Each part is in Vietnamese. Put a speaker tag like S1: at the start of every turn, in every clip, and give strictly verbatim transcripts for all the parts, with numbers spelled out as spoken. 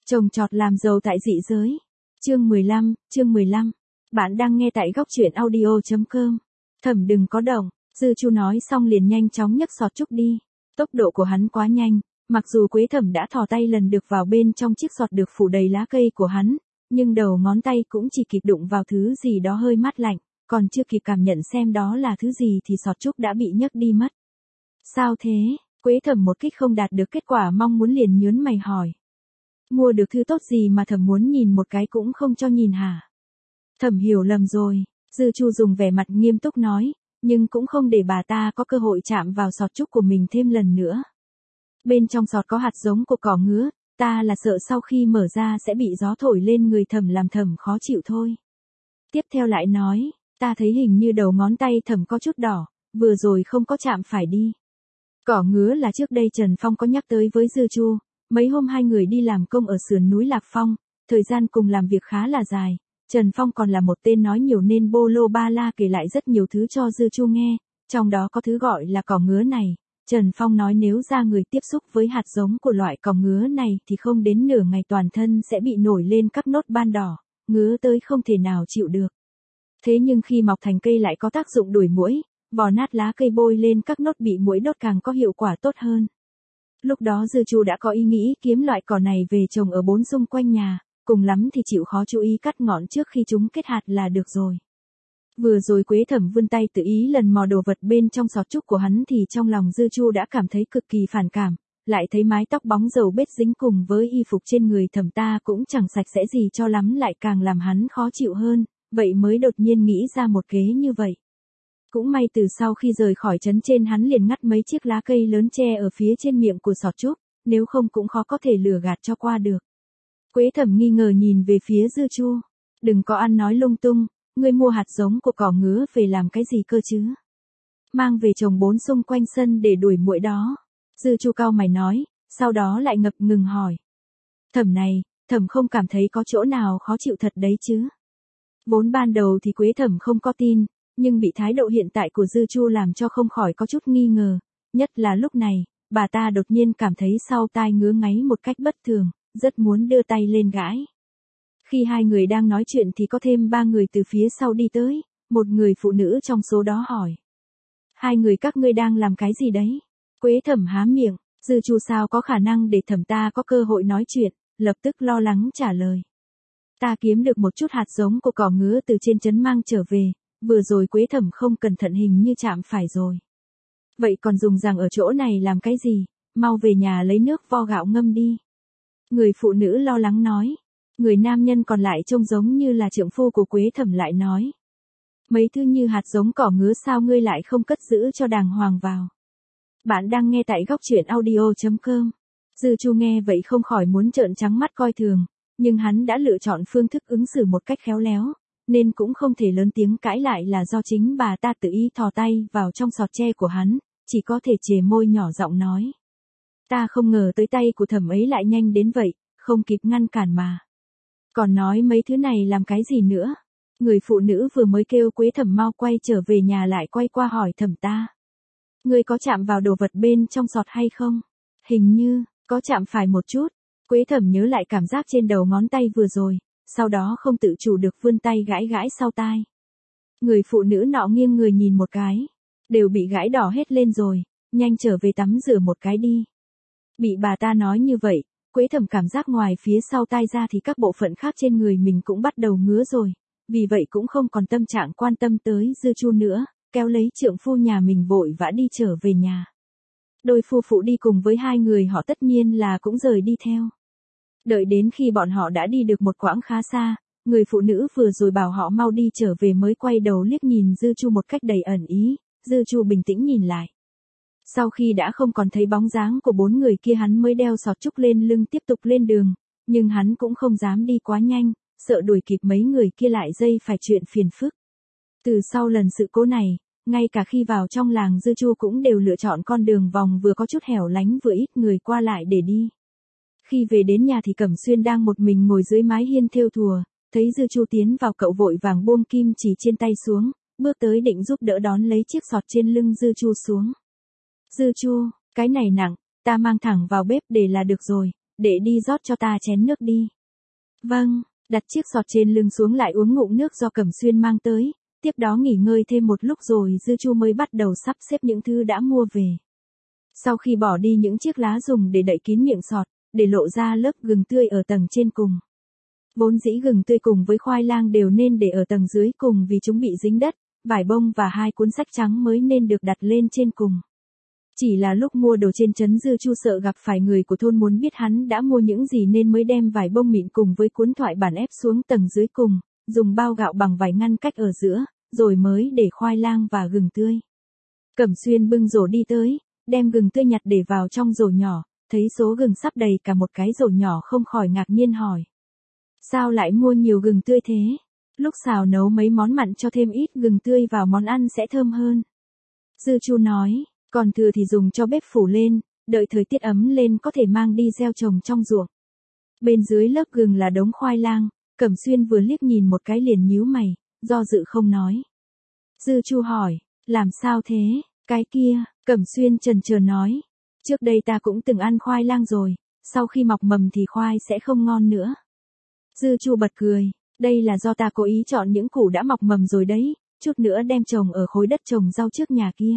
S1: Trồng trọt làm giàu tại dị giới. Chương mười lăm, chương mười lăm. Bạn đang nghe tại góc truyện audio chấm com. Thẩm đừng có động, Dư Chu nói xong liền nhanh chóng nhấc sọt trúc đi. Tốc độ của hắn quá nhanh, mặc dù Quế Thẩm đã thò tay lần được vào bên trong chiếc sọt được phủ đầy lá cây của hắn, nhưng đầu ngón tay cũng chỉ kịp đụng vào thứ gì đó hơi mát lạnh, còn chưa kịp cảm nhận xem đó là thứ gì thì sọt trúc đã bị nhấc đi mất. Sao thế? Quế Thẩm một kích không đạt được kết quả mong muốn liền nhớn mày hỏi. Mua được thứ tốt gì mà Thẩm muốn nhìn một cái cũng không cho nhìn hả? Thẩm hiểu lầm rồi, Dư Chu dùng vẻ mặt nghiêm túc nói, nhưng cũng không để bà ta có cơ hội chạm vào sọt trúc của mình thêm lần nữa. Bên trong sọt có hạt giống của cỏ ngứa, ta là sợ sau khi mở ra sẽ bị gió thổi lên người Thẩm làm Thẩm khó chịu thôi. Tiếp theo lại nói, ta thấy hình như đầu ngón tay Thẩm có chút đỏ, vừa rồi không có chạm phải đi. Cỏ ngứa là trước đây Trần Phong có nhắc tới với Dư Chu, mấy hôm hai người đi làm công ở sườn núi Lạc Phong, thời gian cùng làm việc khá là dài. Trần Phong còn là một tên nói nhiều nên bô lô ba la kể lại rất nhiều thứ cho Dư Chu nghe, trong đó có thứ gọi là cỏ ngứa này. Trần Phong nói nếu da người tiếp xúc với hạt giống của loại cỏ ngứa này thì không đến nửa ngày toàn thân sẽ bị nổi lên các nốt ban đỏ, ngứa tới không thể nào chịu được. Thế nhưng khi mọc thành cây lại có tác dụng đuổi muỗi, vò nát lá cây bôi lên các nốt bị muỗi đốt càng có hiệu quả tốt hơn. Lúc đó Dư Chu đã có ý nghĩ kiếm loại cỏ này về trồng ở bốn xung quanh nhà, cùng lắm thì chịu khó chú ý cắt ngọn trước khi chúng kết hạt là được rồi. Vừa rồi Quế Thẩm vươn tay tự ý lần mò đồ vật bên trong sọt trúc của hắn thì trong lòng Dư Chu đã cảm thấy cực kỳ phản cảm, lại thấy mái tóc bóng dầu bết dính cùng với y phục trên người Thẩm ta cũng chẳng sạch sẽ gì cho lắm lại càng làm hắn khó chịu hơn, vậy mới đột nhiên nghĩ ra một kế như vậy. Cũng may từ sau khi rời khỏi trấn trên hắn liền ngắt mấy chiếc lá cây lớn che ở phía trên miệng của sọt trúc, nếu không cũng khó có thể lừa gạt cho qua được. Quế Thẩm nghi ngờ nhìn về phía Dư Chu, đừng có ăn nói lung tung, ngươi mua hạt giống của cỏ ngứa về làm cái gì cơ chứ? Mang về trồng bốn xung quanh sân để đuổi muỗi đó. Dư Chu cau mày nói, sau đó lại ngập ngừng hỏi. Thẩm này, Thẩm không cảm thấy có chỗ nào khó chịu thật đấy chứ? Vốn ban đầu thì Quế Thẩm không có tin, nhưng bị thái độ hiện tại của Dư Chu làm cho không khỏi có chút nghi ngờ, nhất là lúc này, bà ta đột nhiên cảm thấy sau tai ngứa ngáy một cách bất thường, rất muốn đưa tay lên gãi. Khi hai người đang nói chuyện thì có thêm ba người từ phía sau đi tới, một người phụ nữ trong số đó hỏi. Hai người các ngươi đang làm cái gì đấy? Quế Thẩm há miệng, Dư Chu sao có khả năng để Thẩm ta có cơ hội nói chuyện, lập tức lo lắng trả lời. Ta kiếm được một chút hạt giống của cỏ ngứa từ trên trấn mang trở về, vừa rồi Quế Thẩm không cẩn thận hình như chạm phải rồi. Vậy còn dùng rằng ở chỗ này làm cái gì, mau về nhà lấy nước vo gạo ngâm đi. Người phụ nữ lo lắng nói. Người nam nhân còn lại trông giống như là trượng phu của Quế Thẩm lại nói. Mấy thứ như hạt giống cỏ ngứa sao ngươi lại không cất giữ cho đàng hoàng vào. Bạn đang nghe tại góc truyện audio chấm com. Dư Chu nghe vậy không khỏi muốn trợn trắng mắt coi thường, nhưng hắn đã lựa chọn phương thức ứng xử một cách khéo léo, nên cũng không thể lớn tiếng cãi lại là do chính bà ta tự ý thò tay vào trong sọt tre của hắn, chỉ có thể chề môi nhỏ giọng nói. Ta không ngờ tới tay của Thẩm ấy lại nhanh đến vậy, không kịp ngăn cản mà. Còn nói mấy thứ này làm cái gì nữa? Người phụ nữ vừa mới kêu Quế Thẩm mau quay trở về nhà lại quay qua hỏi Thẩm ta. Ngươi có chạm vào đồ vật bên trong sọt hay không? Hình như, có chạm phải một chút. Quế Thẩm nhớ lại cảm giác trên đầu ngón tay vừa rồi, sau đó không tự chủ được vươn tay gãi gãi sau tai. Người phụ nữ nọ nghiêng người nhìn một cái, đều bị gãi đỏ hết lên rồi, nhanh trở về tắm rửa một cái đi. Bị bà ta nói như vậy, Quế Thẩm cảm giác ngoài phía sau tai ra thì các bộ phận khác trên người mình cũng bắt đầu ngứa rồi, vì vậy cũng không còn tâm trạng quan tâm tới Dư Chu nữa, kéo lấy trượng phu nhà mình vội vã đi trở về nhà. Đôi phu phụ đi cùng với hai người họ tất nhiên là cũng rời đi theo. Đợi đến khi bọn họ đã đi được một quãng khá xa, người phụ nữ vừa rồi bảo họ mau đi trở về mới quay đầu liếc nhìn Dư Chu một cách đầy ẩn ý, Dư Chu bình tĩnh nhìn lại. Sau khi đã không còn thấy bóng dáng của bốn người kia hắn mới đeo sọt trúc lên lưng tiếp tục lên đường, nhưng hắn cũng không dám đi quá nhanh, sợ đuổi kịp mấy người kia lại dây phải chuyện phiền phức. Từ sau lần sự cố này, ngay cả khi vào trong làng Dư Chu cũng đều lựa chọn con đường vòng vừa có chút hẻo lánh vừa ít người qua lại để đi. Khi về đến nhà thì Cẩm Xuyên đang một mình ngồi dưới mái hiên thêu thùa, thấy Dư Chu tiến vào cậu vội vàng buông kim chỉ trên tay xuống, bước tới định giúp đỡ đón lấy chiếc sọt trên lưng Dư Chu xuống. Dư Chu, cái này nặng, ta mang thẳng vào bếp để là được rồi, đệ đi rót cho ta chén nước đi. Vâng, đặt chiếc sọt trên lưng xuống lại uống ngụm nước do Cẩm Xuyên mang tới, tiếp đó nghỉ ngơi thêm một lúc rồi Dư Chu mới bắt đầu sắp xếp những thứ đã mua về. Sau khi bỏ đi những chiếc lá dùng để đậy kín miệng sọt, để lộ ra lớp gừng tươi ở tầng trên cùng. Vốn dĩ gừng tươi cùng với khoai lang đều nên để ở tầng dưới cùng vì chúng bị dính đất, vải bông và hai cuốn sách trắng mới nên được đặt lên trên cùng. Chỉ là lúc mua đồ trên trấn Dư Chu sợ gặp phải người của thôn muốn biết hắn đã mua những gì nên mới đem vải bông mịn cùng với cuốn thoại bản ép xuống tầng dưới cùng, dùng bao gạo bằng vải ngăn cách ở giữa, rồi mới để khoai lang và gừng tươi. Cẩm Xuyên bưng rổ đi tới, đem gừng tươi nhặt để vào trong rổ nhỏ, thấy số gừng sắp đầy cả một cái rổ nhỏ không khỏi ngạc nhiên hỏi. Sao lại mua nhiều gừng tươi thế? Lúc xào nấu mấy món mặn cho thêm ít gừng tươi vào món ăn sẽ thơm hơn. Dư Chu nói, còn thừa thì dùng cho bếp phủ lên, đợi thời tiết ấm lên có thể mang đi gieo trồng trong ruộng. Bên dưới lớp gừng là đống khoai lang, Cẩm Xuyên vừa liếc nhìn một cái liền nhíu mày, do dự không nói. Dư Chu hỏi, làm sao thế, cái kia, Cẩm Xuyên chần chờ nói. Trước đây ta cũng từng ăn khoai lang rồi, sau khi mọc mầm thì khoai sẽ không ngon nữa. Dư Chu bật cười, đây là do ta cố ý chọn những củ đã mọc mầm rồi đấy, chút nữa đem trồng ở khối đất trồng rau trước nhà kia.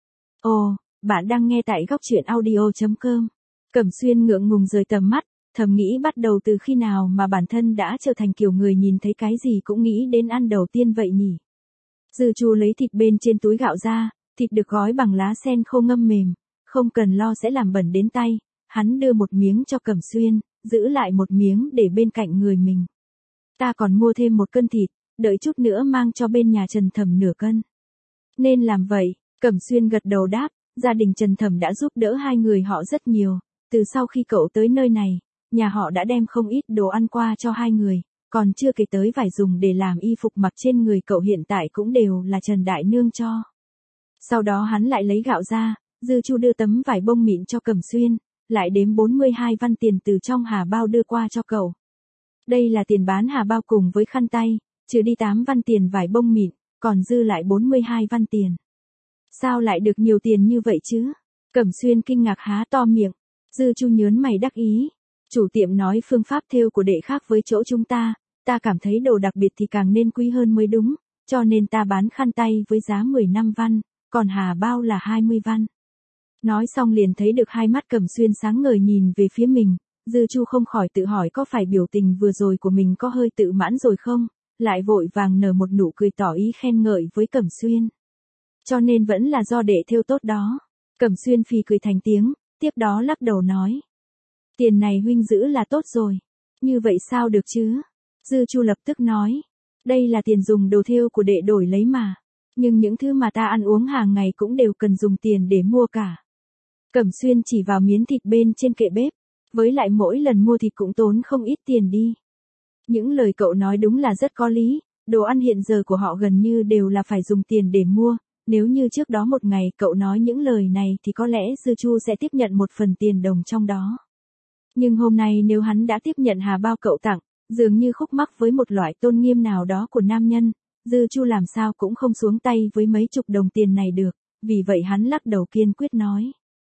S1: Ồ, bạn đang nghe tại góc truyện audio chấm com. Cẩm Xuyên ngượng ngùng rời tầm mắt, thầm nghĩ bắt đầu từ khi nào mà bản thân đã trở thành kiểu người nhìn thấy cái gì cũng nghĩ đến ăn đầu tiên vậy nhỉ. Dư Chu lấy thịt bên trên túi gạo ra, thịt được gói bằng lá sen khô ngâm mềm, không cần lo sẽ làm bẩn đến tay, hắn đưa một miếng cho Cẩm Xuyên, giữ lại một miếng để bên cạnh người mình. Ta còn mua thêm một cân thịt, đợi chút nữa mang cho bên nhà Trần Thẩm nửa cân. Nên làm vậy, Cẩm Xuyên gật đầu đáp, gia đình Trần Thẩm đã giúp đỡ hai người họ rất nhiều, từ sau khi cậu tới nơi này, nhà họ đã đem không ít đồ ăn qua cho hai người, còn chưa kể tới vải dùng để làm y phục mặc trên người cậu hiện tại cũng đều là Trần Đại Nương cho. Sau đó hắn lại lấy gạo ra, Dư Chu đưa tấm vải bông mịn cho Cẩm Xuyên, lại đếm bốn mươi hai văn tiền từ trong hà bao đưa qua cho cậu. Đây là tiền bán hà bao cùng với khăn tay, trừ đi tám văn tiền vải bông mịn, còn dư lại bốn mươi hai văn tiền. Sao lại được nhiều tiền như vậy chứ? Cẩm Xuyên kinh ngạc há to miệng. Dư Chu nhớn mày đắc ý. Chủ tiệm nói phương pháp thêu của đệ khác với chỗ chúng ta, ta cảm thấy đồ đặc biệt thì càng nên quý hơn mới đúng, cho nên ta bán khăn tay với giá mười lăm văn, còn hà bao là hai mươi văn. Nói xong liền thấy được hai mắt Cẩm Xuyên sáng ngời nhìn về phía mình, Dư Chu không khỏi tự hỏi có phải biểu tình vừa rồi của mình có hơi tự mãn rồi không, lại vội vàng nở một nụ cười tỏ ý khen ngợi với Cẩm Xuyên. Cho nên vẫn là do đệ thêu tốt đó. Cẩm Xuyên phì cười thành tiếng, tiếp đó lắc đầu nói. Tiền này huynh giữ là tốt rồi. Như vậy sao được chứ? Dư Chu lập tức nói. Đây là tiền dùng đồ thêu của đệ đổi lấy mà. Nhưng những thứ mà ta ăn uống hàng ngày cũng đều cần dùng tiền để mua cả. Cẩm Xuyên chỉ vào miếng thịt bên trên kệ bếp. Với lại mỗi lần mua thịt cũng tốn không ít tiền đi. Những lời cậu nói đúng là rất có lý. Đồ ăn hiện giờ của họ gần như đều là phải dùng tiền để mua. Nếu như trước đó một ngày cậu nói những lời này thì có lẽ Dư Chu sẽ tiếp nhận một phần tiền đồng trong đó. Nhưng hôm nay nếu hắn đã tiếp nhận hà bao cậu tặng, dường như khúc mắc với một loại tôn nghiêm nào đó của nam nhân, Dư Chu làm sao cũng không xuống tay với mấy chục đồng tiền này được, vì vậy hắn lắc đầu kiên quyết nói.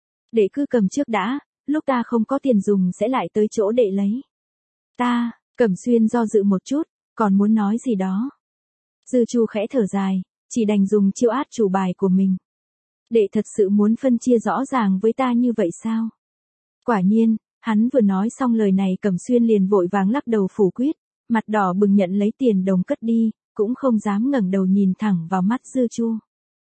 S1: Đệ cứ cầm trước đã, lúc ta không có tiền dùng sẽ lại tới chỗ đệ lấy. Ta, Cẩm Xuyên do dự một chút, còn muốn nói gì đó. Dư Chu khẽ thở dài, chỉ đành dùng chiêu át chủ bài của mình. Đệ thật sự muốn phân chia rõ ràng với ta như vậy sao? Quả nhiên, hắn vừa nói xong lời này Cẩm Xuyên liền vội vàng lắc đầu phủ quyết, mặt đỏ bừng nhận lấy tiền đồng cất đi, cũng không dám ngẩng đầu nhìn thẳng vào mắt Dư Chu.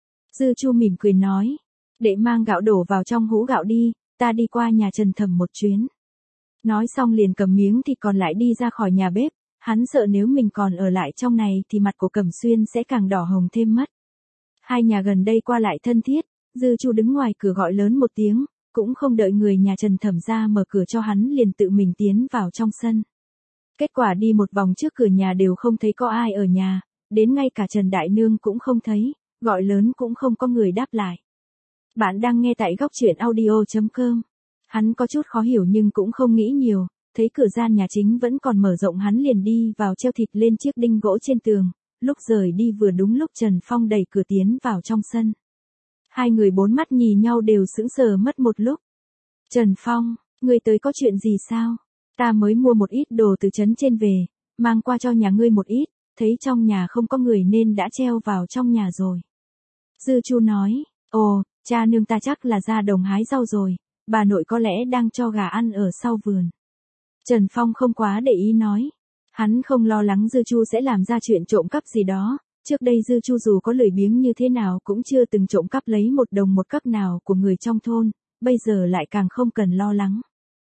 S1: Dư Chu mỉm cười nói, đệ mang gạo đổ vào trong hũ gạo đi, ta đi qua nhà Trần Thẩm một chuyến. Nói xong liền cầm miếng thịt còn lại đi ra khỏi nhà bếp, hắn sợ nếu mình còn ở lại trong này thì mặt của Cẩm Xuyên sẽ càng đỏ hồng thêm mất. Hai nhà gần đây qua lại thân thiết, Dư Chu đứng ngoài cửa gọi lớn một tiếng, cũng không đợi người nhà Trần Thẩm ra mở cửa cho hắn liền tự mình tiến vào trong sân. Kết quả đi một vòng trước cửa nhà đều không thấy có ai ở nhà, đến ngay cả Trần Đại Nương cũng không thấy, gọi lớn cũng không có người đáp lại. Bạn đang nghe tại góc truyện audio chấm com. Hắn có chút khó hiểu nhưng cũng không nghĩ nhiều, thấy cửa gian nhà chính vẫn còn mở rộng hắn liền đi vào treo thịt lên chiếc đinh gỗ trên tường, lúc rời đi vừa đúng lúc Trần Phong đẩy cửa tiến vào trong sân. Hai người bốn mắt nhìn nhau đều sững sờ mất một lúc. Trần Phong, Ngươi tới có chuyện gì sao? Ta mới mua một ít đồ từ trấn trên về, mang qua cho nhà ngươi một ít, thấy trong nhà không có người nên đã treo vào trong nhà rồi. Dư Chu nói, ồ, cha nương ta chắc là ra đồng hái rau rồi, bà nội có lẽ đang cho gà ăn ở sau vườn. Trần Phong không quá để ý nói. Hắn không lo lắng Dư Chu sẽ làm ra chuyện trộm cắp gì đó, trước đây Dư Chu dù có lười biếng như thế nào cũng chưa từng trộm cắp lấy một đồng một cắc nào của người trong thôn, bây giờ lại càng không cần lo lắng.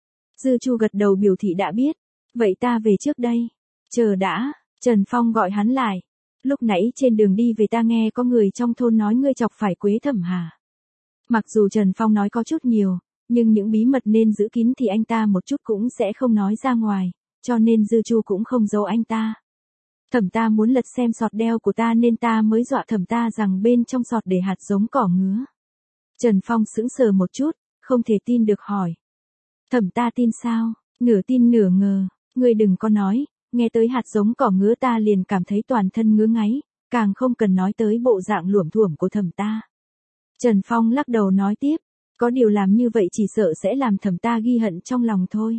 S1: Dư Chu gật đầu biểu thị đã biết, vậy ta về trước đây. Chờ đã, Trần Phong gọi hắn lại. Lúc nãy trên đường đi về ta nghe có người trong thôn nói ngươi chọc phải Quế Thẩm Hà. Mặc dù Trần Phong nói có chút nhiều, nhưng những bí mật nên giữ kín thì anh ta một chút cũng sẽ không nói ra ngoài, cho nên Dư Chu cũng không giấu anh ta. Thẩm ta muốn lật xem sọt đeo của ta nên ta mới dọa thẩm ta rằng bên trong sọt để hạt giống cỏ ngứa. Trần Phong sững sờ một chút, không thể tin được hỏi. Thẩm ta tin sao? Nửa tin nửa ngờ, ngươi đừng có nói, nghe tới hạt giống cỏ ngứa ta liền cảm thấy toàn thân ngứa ngáy, càng không cần nói tới bộ dạng luổm thuổm của thẩm ta. Trần Phong lắc đầu nói tiếp, có điều làm như vậy chỉ sợ sẽ làm thẩm ta ghi hận trong lòng thôi.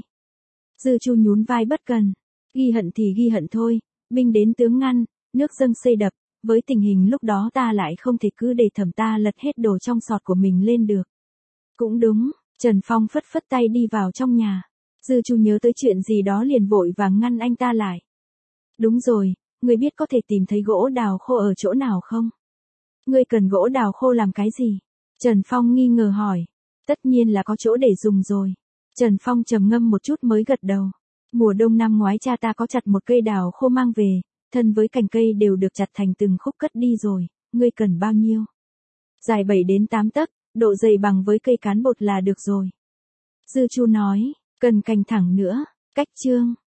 S1: Dư Chu nhún vai bất cần, ghi hận thì ghi hận thôi, binh đến tướng ngăn, nước dâng xây đập, với tình hình lúc đó ta lại không thể cứ để thẩm ta lật hết đồ trong sọt của mình lên được. Cũng đúng, Trần Phong phất phất tay đi vào trong nhà. Dư Chu nhớ tới chuyện gì đó liền vội vàng ngăn anh ta lại. Đúng rồi, ngươi biết có thể tìm thấy gỗ đào khô ở chỗ nào không? Ngươi cần gỗ đào khô làm cái gì? Trần Phong nghi ngờ hỏi. Tất nhiên là có chỗ để dùng rồi. Trần Phong trầm ngâm một chút mới gật đầu. Mùa đông năm ngoái cha ta có chặt một cây đào khô mang về, thân với cành cây đều được chặt thành từng khúc cất đi rồi, ngươi cần bao nhiêu? Dài bảy đến tám tấc, độ dày bằng với cây cán bột là được rồi. Dư Chu nói, cần cành thẳng nữa, cách chương.